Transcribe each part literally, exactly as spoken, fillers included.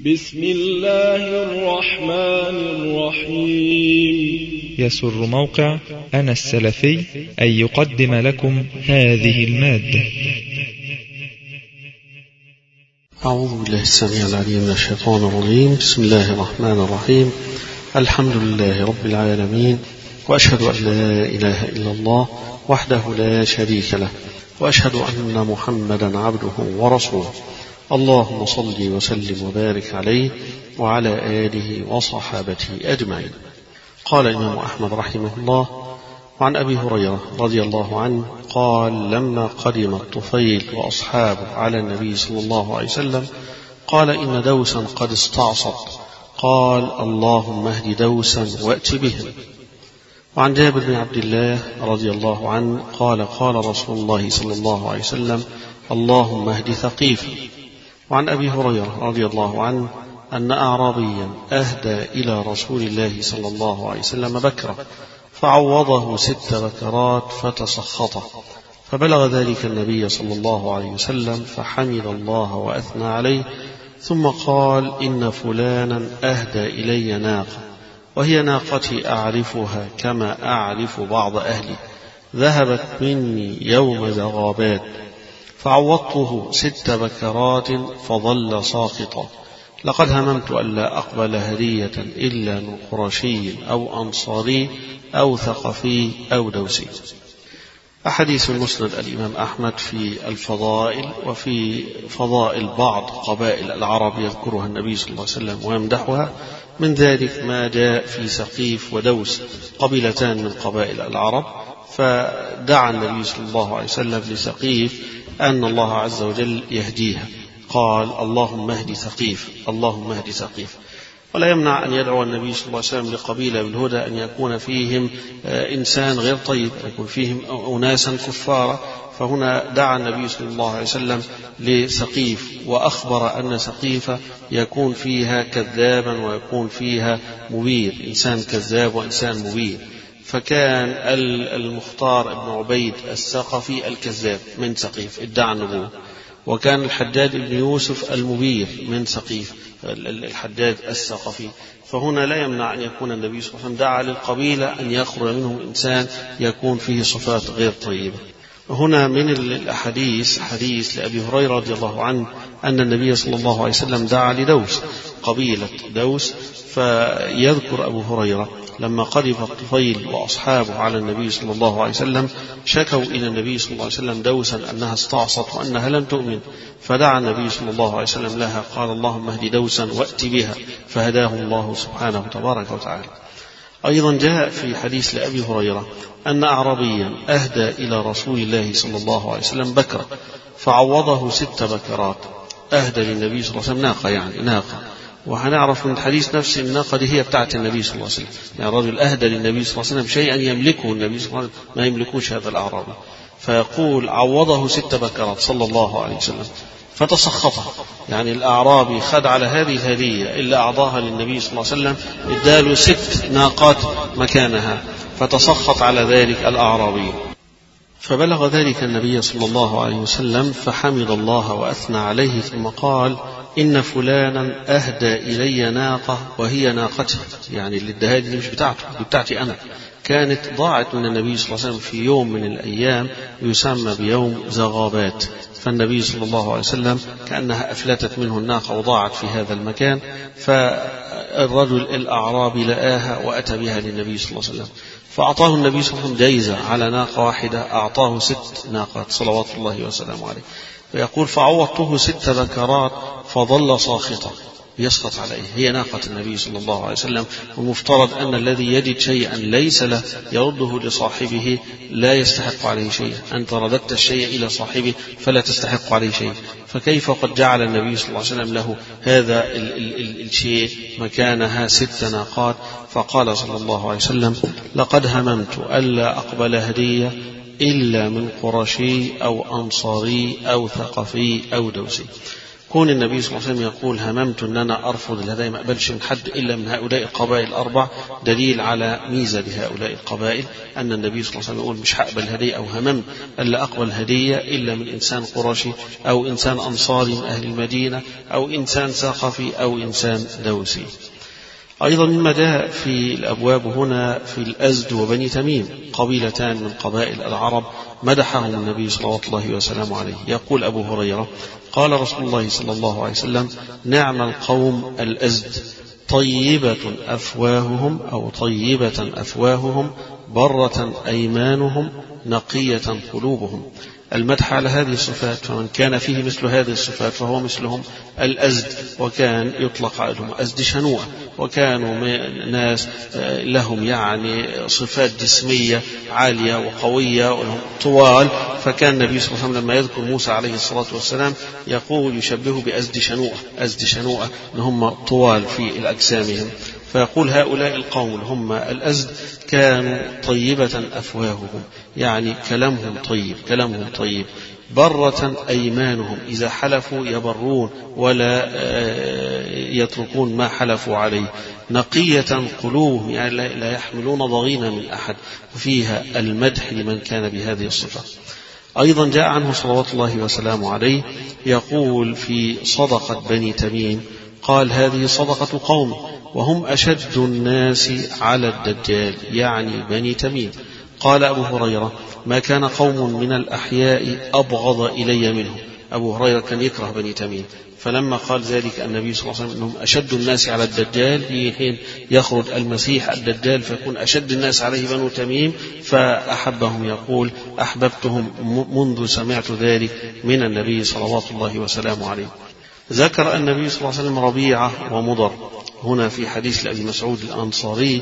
بسم الله الرحمن الرحيم. يسر موقع أنا السلفي أن يقدم لكم هذه المادة. أعوذ بالله السميع العليم من الشيطان الرجيم. بسم الله الرحمن الرحيم. الحمد لله رب العالمين، وأشهد أن لا إله إلا الله وحده لا شريك له، وأشهد أن محمدا عبده ورسوله. اللهم صل وسلم وبارك عليه وعلى آله وصحابته أجمعين. قال الإمام أحمد رحمه الله: وعن أبي هريرة رضي الله عنه قال: لما قدم الطفيل وأصحابه على النبي صلى الله عليه وسلم قال: إن دوسا قد استعصت. قال: اللهم اهد دوسا وأت بهم. وعن جابر بن عبد الله رضي الله عنه قال: قال رسول الله صلى الله عليه وسلم: اللهم اهد ثقيفا. وعن أبي هريرة رضي الله عنه أن أعرابيا أهدى إلى رسول الله صلى الله عليه وسلم بكرة فعوضه ست بكرات فتسخطه، فبلغ ذلك النبي صلى الله عليه وسلم فحمد الله وأثنى عليه، ثم قال: إن فلانا أهدى إلي ناقة، وهي ناقتي أعرفها كما أعرف بعض أهلي، ذهبت مني يوم زغابات، فعوضته ست بكرات فظل ساقطا. لقد هممت ألا أقبل هدية إلا من قرشي أو أنصاري أو ثقفي أو دوسي. أحاديث المسند الإمام أحمد في الفضائل وفي فضائل بعض قبائل العرب يذكرها النبي صلى الله عليه وسلم ويمدحها، من ذلك ما جاء في سقيف ودوس، قبيلتان من قبائل العرب، فدعا النبي صلى الله عليه وسلم لسقيف أن الله عز وجل يهديها، قال: اللهم اهد ثقيف، اللهم اهد ثقيف. ولا يمنع أن يدعو النبي صلى الله عليه وسلم لقبيلة بالهدى أن يكون فيهم إنسان غير طيب، أن يكون فيهم أناسا كفارا، فهنا دعا النبي صلى الله عليه وسلم لسقيف، وأخبر أن سقيف يكون فيها كذابا ويكون فيها مبير، إنسان كذاب وإنسان مبير. فكان المختار بن عبيد الثقفي الكذاب من سقيف ادعى النبوة، وكان الحداد بن يوسف المبير من سقيف الحداد الثقفي. فهنا لا يمنع أن يكون النبي صلى الله عليه وسلم دعا للقبيلة أن يخرج منهم إنسان يكون فيه صفات غير طيبة. هنا من الأحاديث حديث لأبي هريرة رضي الله عنه أن النبي صلى الله عليه وسلم دعا لدوس، قبيلة دوس، فيذكر أبو هريرة لما قدم الطفيل وأصحابه على النبي صلى الله عليه وسلم شكوا إلى النبي صلى الله عليه وسلم دوسا أنها استعصت وأنها لم تؤمن، فدعا النبي صلى الله عليه وسلم لها، قال: اللهم اهد دوسا وأت بها، فهداه الله سبحانه تبارك وتعالى. أيضا جاء في حديث لأبي هريرة أن أعرابيا أهدى إلى رسول الله صلى الله عليه وسلم بكرة فعوضه ست بكرات. أهدى للنبي صلى الله عليه وسلم ناقة، يعني ناقة، وهنعرف من الحديث نفسه أن الناقة دي هي بتاعة النبي صلى الله عليه وسلم، يعني الرجل أهدى للنبي صلى الله عليه وسلم شيئا يملكه النبي صلى الله عليه وسلم، ما يملكوش هذا الأعرابي، فيقول: عوضه ست بكرات صلى الله عليه وسلم فتسخطها، يعني الأعرابي خد على هذه الهدية إلا أعطاها للنبي صلى الله عليه وسلم، اداله ست ناقات مكانها، فتسخط على ذلك الأعرابي. فبلغ ذلك النبي صلى الله عليه وسلم فحمد الله وأثنى عليه، ثم قال: إن فلانا أهدى إلي ناقة وهي ناقته، يعني اللي اداها دي مش بتاعته، دي بتاعتي أنا، كانت ضاعت من النبي صلى الله عليه وسلم في يوم من الأيام يسمى بيوم زغابات، فالنبي صلى الله عليه وسلم كأنها أفلتت منه الناقة وضاعت في هذا المكان، فالرجل الأعرابي لآها وأتى بها للنبي صلى الله عليه وسلم، فأعطاه النبي صلى الله عليه وسلم جايزة على ناقة واحدة، أعطاه ست ناقات صلوات الله وسلامه عليه. فيقول: فعوضته ست بكرات فظل ساخطا، يسقط عليه، هي ناقة النبي صلى الله عليه وسلم، ومفترض أن الذي يجد شيئا ليس له يرده لصاحبه لا يستحق عليه شيء، أنت رددت الشيء إلى صاحبه فلا تستحق عليه شيء، فكيف قد جعل النبي صلى الله عليه وسلم له هذا ال ال ال الشيء مكانها ست ناقات؟ فقال صلى الله عليه وسلم: لقد هممت ألا أقبل هدية إلا من قرشي أو أنصاري أو ثقفي أو دوسي. كون النبي صلى الله عليه وسلم يقول هممت أن أنا أرفض الهدايا ما أقبلش من حد إلا من هؤلاء القبائل الأربع دليل على ميزة لهؤلاء القبائل، أن النبي صلى الله عليه وسلم يقول مش هقبل هدية أو هممت ألا أقبل هدية إلا من إنسان قرشي أو إنسان أنصاري من أهل المدينة أو إنسان ثقفي أو إنسان دوسي. أيضا مما جاء في الأبواب هنا في الأزد وبني تميم قبيلتان من قبائل العرب مدحهم النبي صلى الله عليه وسلم عليه. يقول أبو هريرة قال رسول الله صلى الله عليه وسلم نعم القوم الأزد طيبة أفواههم أو طيبة أفواههم برة أيمانهم نقية قلوبهم. المدح على هذه الصفات، فمن كان فيه مثل هذه الصفات فهو مثلهم الأزد، وكان يطلق عليهم أزد شنوءة، وكانوا ناس لهم يعني صفات جسمية عالية وقوية ولهم طوال، فكان النبي صلى الله عليه وسلم لما يذكر موسى عليه الصلاة والسلام يقول يشبهه بأزد شنوءة، أزد شنوءة هم طوال في أجسامهم. فيقول هؤلاء القوم هم الأزد كانوا طيبة أفواههم، يعني كلامهم طيب، كلامهم طيب، برة أيمانهم إذا حلفوا يبرون ولا يتركون ما حلفوا عليه، نقية قلوبهم يعني لا يحملون ضغينا من أحد، وفيها المدح لمن كان بهذه الصفة. أيضا جاء عنه صلوات الله وسلامه عليه يقول في صدقة بني تميم قال هذه صدقة قوم وهم أشد الناس على الدجال، يعني بني تميم. قال أبو هريرة ما كان قوم من الأحياء أبغض إلي منهم. أبو هريرة كان يكره بني تميم، فلما قال ذلك النبي صلى الله عليه وسلم أنهم أشد الناس على الدجال في حين يخرج المسيح الدجال فيكون أشد الناس عليه بنو تميم فأحبهم، يقول أحببتهم منذ سمعت ذلك من النبي صلوات الله وسلامه عليه. ذكر النبي صلى الله عليه وسلم ربيعة ومضر هنا في حديث لأبي مسعود الأنصاري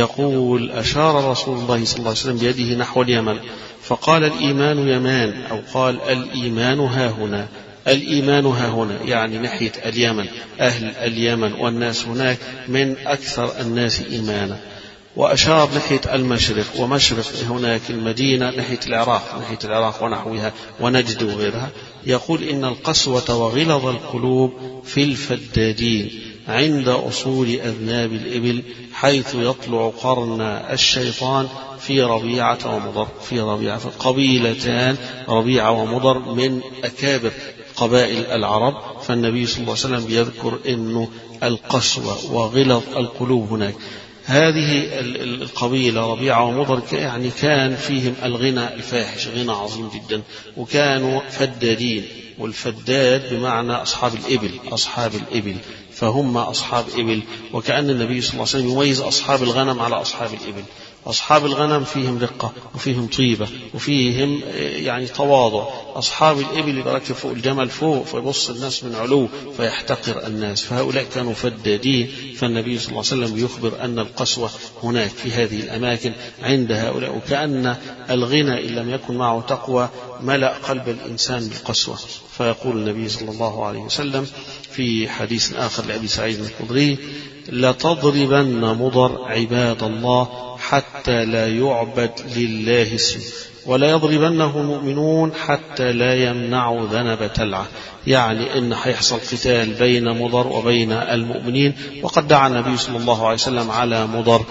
يقول أشار رسول الله صلى الله عليه وسلم بيده نحو اليمن فقال الإيمان يمان، أو قال الإيمان ها هنا، الإيمان ها هنا يعني ناحية اليمن، أهل اليمن والناس هناك من أكثر الناس إيمانا. وأشار ناحية المشرق، ومشرق هناك المدينة ناحية العراق، ناحية العراق ونحوها ونجد وغيرها. يقول إن القسوة وغلظ القلوب في الفدادين عند أصول أذناب الإبل حيث يطلع قرن الشيطان في ربيعة ومضر، في ربيعة قبيلتان ربيعة ومضر من أكابر قبائل العرب، فالنبي صلى الله عليه وسلم يذكر إنه القسوة وغلظ القلوب هناك. هذه القبيلة ربيعة ومضر يعني كان فيهم الغنى الفاحش، غنى عظيم جدا، وكانوا فدادين، والفداد بمعنى أصحاب الإبل، أصحاب الإبل، فهم أصحاب إبل، وكأن النبي صلى الله عليه وسلم يميز أصحاب الغنم على أصحاب الإبل. أصحاب الغنم فيهم رقة وفيهم طيبة وفيهم يعني تواضع، أصحاب الإبل يركب فوق الجمل فوق فيبص الناس من علو فيحتقر الناس، فهؤلاء كانوا فدادين. فالنبي صلى الله عليه وسلم يخبر أن القسوة هناك في هذه الأماكن عند هؤلاء، وكأن الغنى إن لم يكن معه تقوى ملأ قلب الإنسان بالقسوة. فيقول النبي صلى الله عليه وسلم في حديث آخر لأبي سعيد الخدري لتضربن مضر عباد الله حتى لا يعبد لله اسم، ولا يضربنه المؤمنون حتى لا يمنعوا ذنب تلعة، يعني إن حيحصل قتال بين مضر وبين المؤمنين. وقد دعا النبي صلى الله عليه وسلم على مضر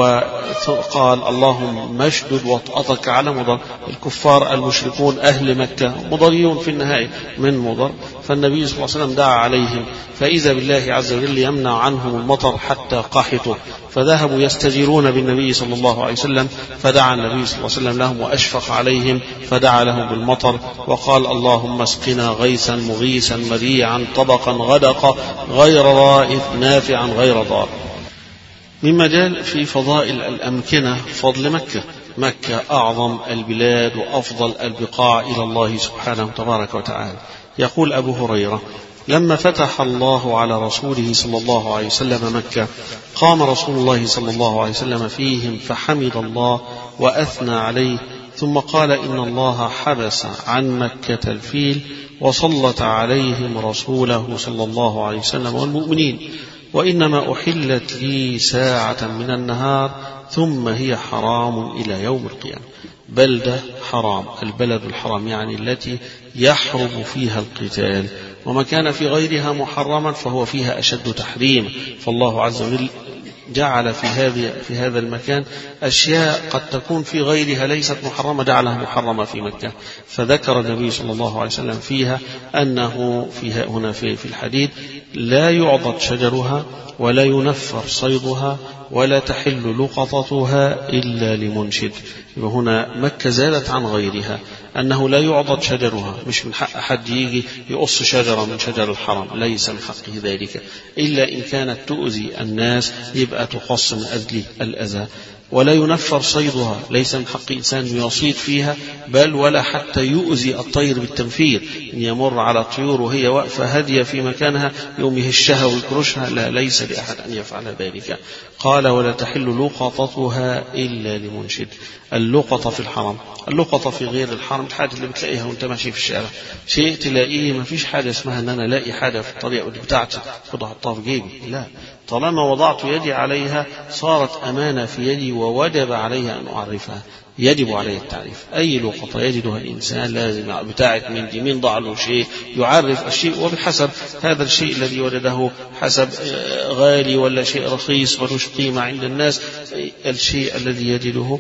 وقال اللهم اشدد وطأتك على مضر، الكفار المشركون أهل مكة مضريون في النهاية من مضر، فالنبي صلى الله عليه وسلم دعا عليهم، فإذا بالله عز وجل يمنع عنهم المطر حتى قحطوا، فذهبوا يستجيرون بالنبي صلى الله عليه وسلم، فدعا النبي صلى الله عليه وسلم لهم وأشفق عليهم فدعا لهم بالمطر وقال اللهم اسقنا غيثا مغيثا مريعا طبقا غدقا غير رائث نافعا غير ضار. مما جاء في فضائل الأمكنة فضل مكة، مكة أعظم البلاد وأفضل البقاع إلى الله سبحانه تبارك وتعالى. يقول أبو هريرة لما فتح الله على رسوله صلى الله عليه وسلم مكة قام رسول الله صلى الله عليه وسلم فيهم فحمد الله وأثنى عليه، ثم قال إن الله حبس عن مكة الفيل وسلط عليهم رسوله صلى الله عليه وسلم والمؤمنين، وإنما أحلت لي ساعة من النهار ثم هي حرام إلى يوم القيامة. بلدة حرام، البلد الحرام يعني التي يحرم فيها القتال، وما كان في غيرها محرما فهو فيها أشد تحريما. فالله عز وجل جعل في هذه في هذا المكان أشياء قد تكون في غيرها ليست محرمة جعلها محرمة في مكة. فذكر النبي صلى الله عليه وسلم فيها أنه فيها هنا في في الحديث لا يعضد شجرها ولا ينفر صيدها ولا تحل لقطتها إلا لمنشد. وهنا مكة زادت عن غيرها أنه لا يعضد شجرها، مش من حق أحد يجي يقص شجرة من شجر الحرم، ليس من حقه ذلك إلا إن كانت تؤذي الناس يبقى تقص من أجل الأذى. ولا ينفر صيدها، ليس من حق إنسان يصيد فيها، بل ولا حتى يؤذي الطير بالتنفير، إن يمر على الطيور وهي واقفة هادية في مكانها يوم يهشها ويكرشها، لا، ليس لأحد أن يفعل ذلك. قال ولا تحل لقطتها إلا لمنشد. اللقطة في الحرم، اللقطة في غير الحرم الحاجة اللي بتلاقيها وانت ماشي في الشارع، شيء تلاقيه ما فيش حاجة اسمها ان انا الاقي حاجة في الطريق بتاعتي خد احطها في جيبي، لا، طالما وضعت يدي عليها صارت أمانة في يدي ووجب عليها أن أعرفها، يجب عليه التعريف. أي لقطة يجدها الإنسان لازم بتاعت من دي من ضع له شيء يعرف الشيء، وبحسب هذا الشيء الذي وجده حسب غالي ولا شيء رخيص ملوش قيمة عند الناس، الشيء الذي يجده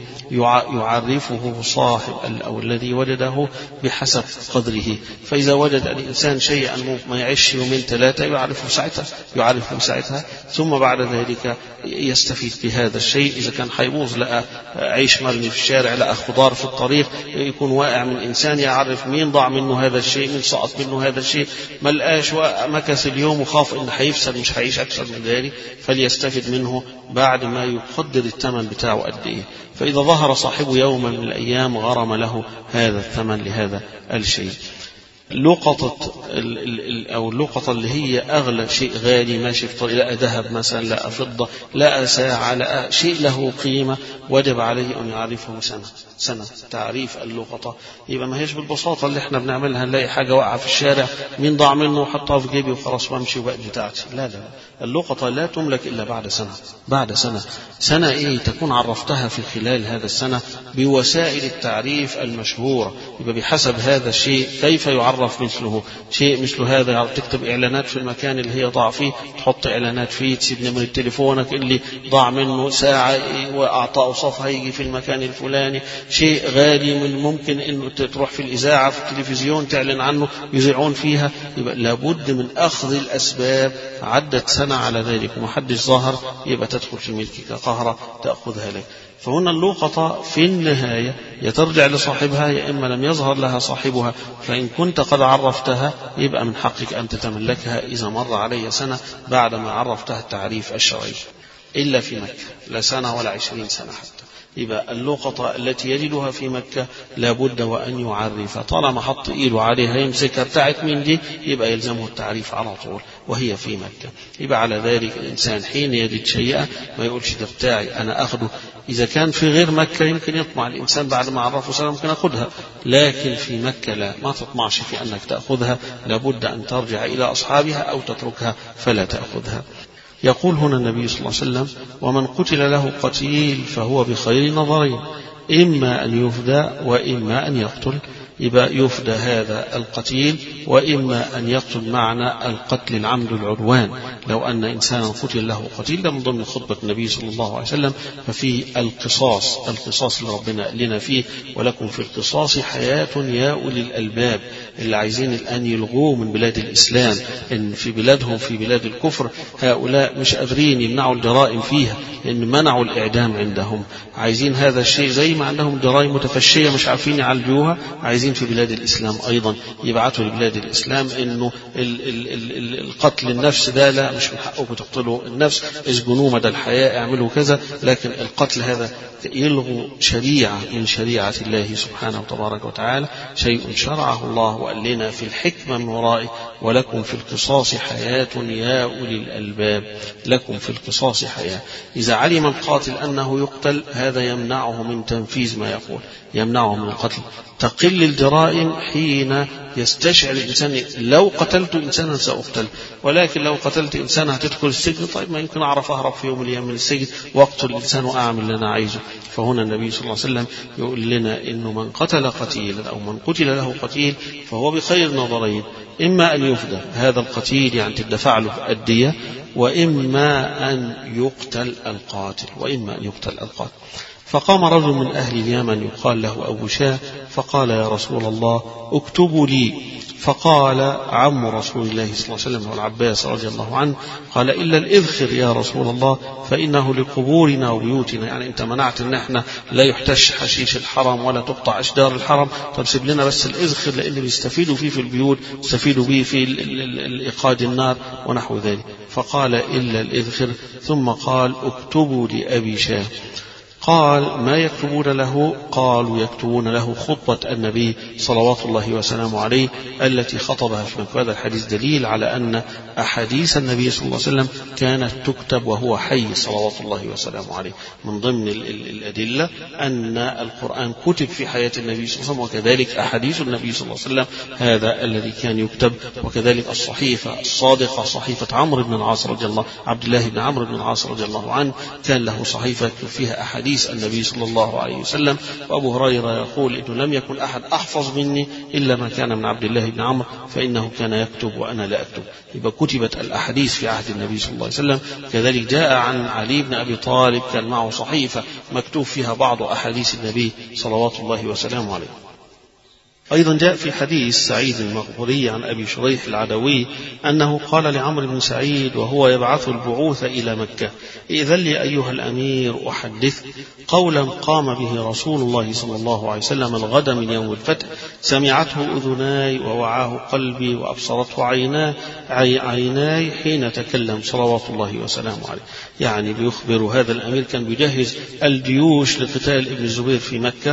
يعرفه صاحب أو الذي وجده بحسب قدره. فإذا وجد الإنسان شيئا ما يعيش يومين ثلاثة يعرفه ساعتها يعرفه ساعتها ثم بعد ذلك يستفيد بهذا الشيء. إذا كان حيبوظ لقى عيش مرمي في الشارع، لقى خضار في الطريق، يكون واقع من إنسان يعرف مين ضاع منه هذا الشيء، مين سقط منه هذا الشيء، ما لقاش ومكث اليوم وخاف إن حيفسد مش حيعيش أكثر من ذلك، فليستفيد منه بعد ما يقدر الثمن بتاعه قد إيه. فإذا ظهر صاحبه يوما من الأيام غرم له هذا الثمن لهذا الشيء. لقطة أو اللقطة اللي هي أغلى شيء غالي ماشي في طريق، لقى ذهب مثلا، لقى فضة، لقى ساعة، لقى شيء له قيمة، وجب عليه أن يعرفه سنة سنة تعريف اللقطة. يبقى ما هيش بالبساطة اللي احنا بنعملها، نلاقي حاجة واقعة في الشارع مين ضاع منه وحطها في جيبي وخلاص وامشي وبقى بتاعتي، لا لا، اللقطة لا تملك إلا بعد سنة. بعد سنة سنة إيه تكون عرفتها في خلال هذا السنة بوسائل التعريف المشهورة. يبقى بحسب هذا الشيء كيف يعرف مثله. شيء مثل هذا تكتب إعلانات في المكان اللي هي ضاع فيه، تحط إعلانات فيه، تسيب نمرة تليفونك اللي ضاع منه ساعة وأعطى أوصافها يجي في المكان الفلاني. شيء غالي من ممكن إنه تروح في الإذاعة في التلفزيون تعلن عنه يذيعون فيها. يبقى لابد من أخذ الأسباب. عدت سنة على ذلك ومحدش ظاهر، يبقى تدخل في ملكك قهرة تأخذها لك. فهنا اللقطة في النهاية يترجع لصاحبها، يا إما لم يظهر لها صاحبها، فإن كنت قد عرفتها يبقى من حقك أن تتملكها إذا مر علي سنة بعدما عرفتها التعريف الشرعي، إلا في مكة لا سنة ولا عشرين سنة حتى. يبقى اللقطة التي يجدها في مكة لابد وأن يعرفها، طالما حط إيده عليها يمسكها بتاعت من دي يبقى يلزمه التعريف على طول وهي في مكة. يبقى على ذلك الإنسان حين يجد شيئا ما يقولش ده بتاعي أنا أخده. إذا كان في غير مكة يمكن يطمع الإنسان بعد ما عرفه سنة ممكن أخذها، لكن في مكة لا، ما تطمعش في أنك تأخذها، لابد أن ترجع إلى أصحابها أو تتركها فلا تأخذها. يقول هنا النبي صلى الله عليه وسلم ومن قتل له قتيل فهو بخير نظرين، إما أن يفدى وإما أن يقتل. يبقى يفدى هذا القتيل وإما أن يقتل، معنى القتل العمد العدوان. لو أن إنسانا قتل له قتيل، ده من ضمن خطبة النبي صلى الله عليه وسلم، ففي القصاص، القصاص اللي ربنا لنا فيه ولكم في القصاص حياة يا أولي الألباب. اللي عايزين الآن يلغوه من بلاد الإسلام، إن في بلادهم في بلاد الكفر هؤلاء مش قادرين يمنعوا الجرائم فيها لأن منعوا الإعدام عندهم. عايزين هذا الشيء زي ما عندهم جرائم متفشية مش عارفين يعالجوها، عايزين في بلاد الإسلام أيضا يبعثوا لبلاد الإسلام إنه ال ال ال القتل النفس ده لا، مش من حقكم تقتلوا النفس، اسجنوه مدى الحياة، اعملوا كذا. لكن القتل هذا يلغوا شريعة من شريعة الله سبحانه وتبارك وتعالى، شيء شرعه الله وقال لنا في الحكمة من ورائه ولكم في القصاص حياة يا أولي الألباب. لكم في القصاص حياة. إذا علم القاتل أنه يقتل هذا يمنعه من تنفيذ ما يقول، يمنعه من القتل. تقل الجرائم حين يستشعر الإنسان لو قتلت إنسانا سأقتل، ولكن لو قتلت إنسانا هتدخل السجن، طيب ما يمكن أعرف أهرب في يوم من الأيام من السجن وأقتل الإنسان وأعمل اللي أنا عايزه. فهنا النبي صلى الله عليه وسلم يقول لنا إنه من قتل قتيلا أو من قتل له قتيل فهو بخير نظرين، إما أن يفدى هذا القتيل يعني تدفع له الدية، وإما أن يقتل القاتل وإما أن يقتل القاتل. فقام رجل من أهل اليمن يقال له أبو شاه فقال يا رسول الله اكتبوا لي. فقال عم رسول الله صلى الله عليه وسلم هو العباس رضي الله عنه قال إلا الإذخر يا رسول الله فإنه لقبورنا وبيوتنا، يعني أنت منعت أن احنا لا يحتش حشيش الحرم ولا تقطع أشجار الحرم، طب سيب لنا بس الإذخر لأن بيستفيدوا فيه في البيوت، يستفيدوا به في إيقاد النار ونحو ذلك. فقال إلا الإذخر، ثم قال اكتبوا لأبي شاه. قال ما يكتبون له؟ قالوا يكتبون له خطبة النبي صلوات الله وسلامه عليه التي خطبها في مكة. هذا الحديث دليل على أن أحاديث النبي صلى الله عليه وسلم كانت تكتب وهو حي صلوات الله وسلامه عليه. من ضمن الأدلة أن القرآن كتب في حياة النبي صلى الله عليه وسلم، وكذلك أحاديث النبي صلى الله عليه وسلم هذا الذي كان يكتب، وكذلك الصحيفة الصادقة صحيفة عمرو بن العاص رضي الله عبد الله بن عمرو بن العاص رضي الله عنه كان له صحيفة فيها أحاديث النبي صلى الله عليه وسلم. وأبو هريرة يقول إنه لم يكن أحد أحفظ مني إلا ما كان من عبد الله بن عمرو فإنه كان يكتب وأنا لا أكتب. يبقى كتبت الأحاديث في عهد النبي صلى الله عليه وسلم. كذلك جاء عن علي بن أبي طالب كان معه صحيفة مكتوب فيها بعض أحاديث النبي صلوات الله وسلامه عليه. أيضا جاء في حديث سعيد المقبوري عن أبي شريح العدوي أنه قال لعمرو بن سعيد وهو يبعث البعوث إلى مكة إذن لي أيها الأمير أحدث قولا قام به رسول الله صلى الله عليه وسلم الغد من يوم الفتح سمعته أذناي ووعاه قلبي وأبصرته عيناي عيناي حين تكلم صلوات الله وسلامه عليه. يعني بيخبر هذا الأمير كان بيجهز الجيوش لقتال ابن الزبير في مكة،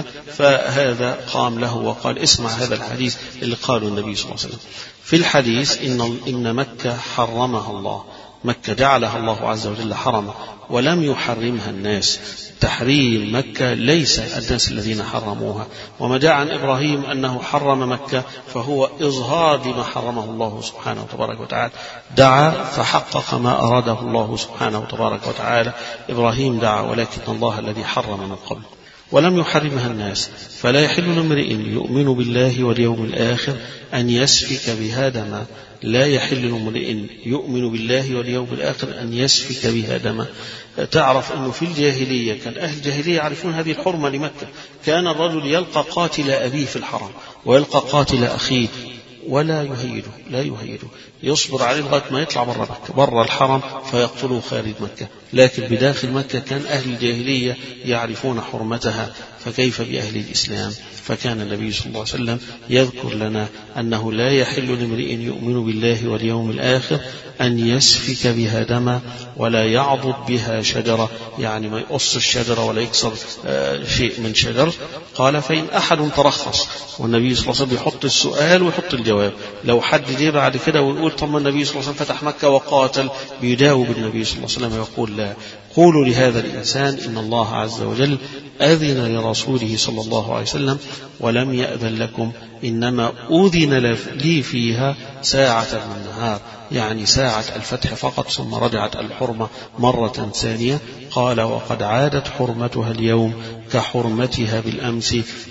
فهذا قام له وقال اسمع هذا الحديث اللي قاله النبي صلى الله عليه وسلم. في الحديث إن, إن مكة حرمها الله، مكة جعلها الله عز وجل حرمة ولم يحرمها الناس. تحريم مكة ليس الناس الذين حرموها. وما جاء عن إبراهيم أنه حرم مكة فهو إظهار لما حرمه الله سبحانه وتبارك وتعالى. دعا فحقق ما أراده الله سبحانه وتبارك وتعالى. إبراهيم دعا ولكن الله الذي حرم من قبل ولم يحرمها الناس. فلا يحل لامرئ يؤمن بالله واليوم الآخر أن يسفك بها دما. لا يحل لامرئ يؤمن بالله واليوم الآخر أن يسفك بها دما. تعرف أنه في الجاهلية كان أهل الجاهلية يعرفون هذه الحرمة لمكة. كان الرجل يلقى قاتل أبيه في الحرم ويلقى قاتل أخيه ولا يهيده، لا يهيده، يصبر عليه لغاية ما يطلع برا مكة برا الحرم فيقتلوه خارج مكة. لكن بداخل مكة كان أهل الجاهلية يعرفون حرمتها، فكيف بأهل الإسلام؟ فكان النبي صلى الله عليه وسلم يذكر لنا أنه لا يحل لامرئ يؤمن بالله واليوم الآخر أن يسفك بها دما ولا يعضد بها شجرة، يعني ما يقص الشجرة ولا يكسر شيء من شجر. قال فإن أحد ترخص، والنبي صلى الله عليه وسلم يحط السؤال ويحط الجواب. لو حد جه بعد كده ويقول طب ما النبي صلى الله عليه وسلم فتح مكة وقاتل، بيجاوب النبي صلى الله عليه وسلم ويقول لا، قولوا لهذا الإنسان إن الله عز وجل أذن لرسوله صلى الله عليه وسلم ولم يأذن لكم، إنما أذن لي فيها ساعة من النهار، يعني ساعة الفتح فقط، ثم رجعت الحرمة مرة ثانية. قال وقد عادت حرمتها اليوم كحرمتها بالأمس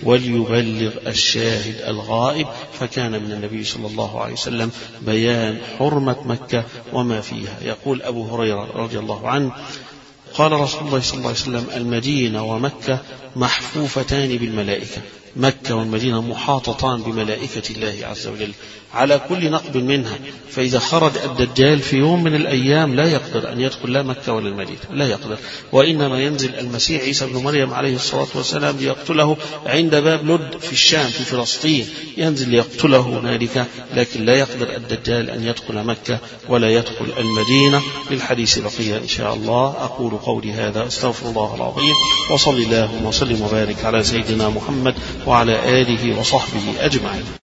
وليبلغ الشاهد الغائب. فكان من النبي صلى الله عليه وسلم بيان حرمة مكة وما فيها. يقول أبو هريرة رضي الله عنه قال رسول الله صلى الله عليه وسلم المدينة ومكة محفوفتان بالملائكة. مكة والمدينة محاطتان بملائكة الله عز وجل على كل نقب منها. فإذا خرج الدجال في يوم من الأيام لا يقدر أن يدخل لا مكة ولا المدينة، لا يقدر، وإنما ينزل المسيح عيسى بن مريم عليه الصلاة والسلام ليقتله عند باب لد في الشام في فلسطين، ينزل ليقتله هنالك، لكن لا يقدر الدجال أن يدخل مكة ولا يدخل المدينة. للحديث بقية إن شاء الله. أقول قولي هذا أستغفر الله العظيم، وصلي الله وسلم وبارك على سيدنا محمد وعلى آله وصحبه أجمعين.